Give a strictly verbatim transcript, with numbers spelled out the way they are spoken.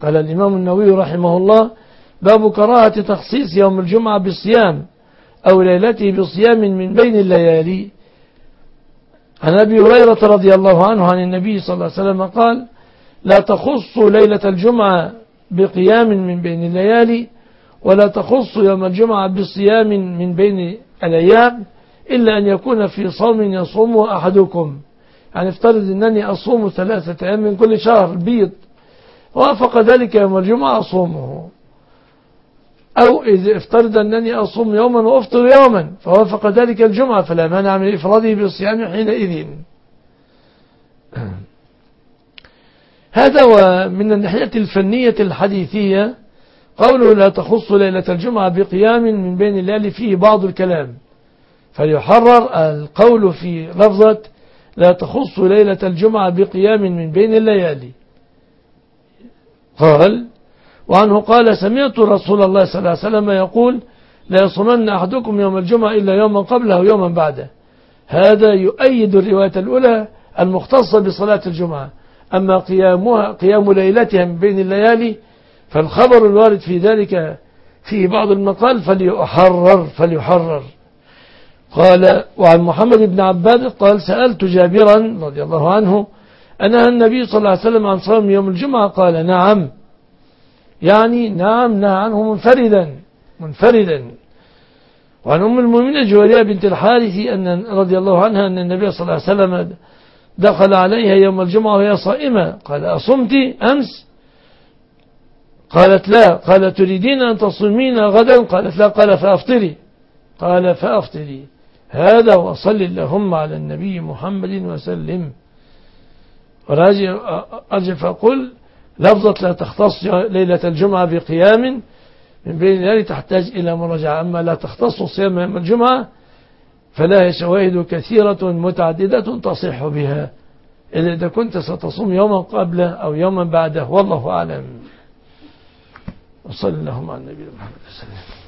قال الإمام النووي رحمه الله: باب كراهة تخصيص يوم الجمعة بالصيام أو ليلته بصيام من بين الليالي. عن أبي هريرة رضي الله عنه عن النبي صلى الله عليه وسلم قال: لا تخصوا ليلة الجمعة بقيام من بين الليالي، ولا تخصوا يوم الجمعة بصيام من بين الأيام، إلا أن يكون في صوم يصومه أحدكم. يعني افترض أنني أصوم ثلاثة أيام من كل شهر البيض، وافق ذلك يوم الجمعة أصومه. أو إذا افترض أنني أصوم يوما وأفطر يوما، فوافق ذلك الجمعة، فلا مانع من إفراده بالصيام حينئذ. هذا ومن الناحية الفنية الحديثية قوله: لا تخص ليلة الجمعة بقيام من بين الليالي فيه بعض الكلام، فليحرر القول في لفظة لا تخص ليلة الجمعة بقيام من بين الليالي. قال: وعنه قال: سمعت رسول الله صلى الله عليه وسلم يقول: لا يصومن أحدكم يوم الجمعة إلا يوما قبله ويوما بعده. هذا يؤيد الرواية الأولى المختصة بصلاة الجمعة. أما قيامها قيام ليلتها من بين الليالي فالخبر الوارد في ذلك فيه بعض المقال، فليحرر فليحرر. قال: وعن محمد بن عباد قال: سألت جابرا رضي الله عنه: أنهى النبي صلى الله عليه وسلم عن صوم يوم الجمعة؟ قال: نعم. يعني نعم، نهى عنه منفردا منفردا. وعن أم المؤمنين جويرية بنت الحارث أن رضي الله عنها أن النبي صلى الله عليه وسلم دخل عليها يوم الجمعة وهي صائمة، قال: أصمت أمس؟ قالت: لا. قال: تريدين أن تصومين غدا؟ قالت: لا. قال: فأفطري. قال: فأفطري. هذا وصل اللهم على النبي محمد وسلم. وراجع فأقول لفظة لا تختص ليلة الجمعة بقيام من بين الليالي تحتاج إلى مراجعة. أما لا تختص صيام يوم الجمعة فلها شواهد كثيرة متعددة تصح بها، إلا إذا كنت ستصوم يوما قبله أو يوما بعده، والله أعلم. وصلى اللهم على النبي محمد وسلم.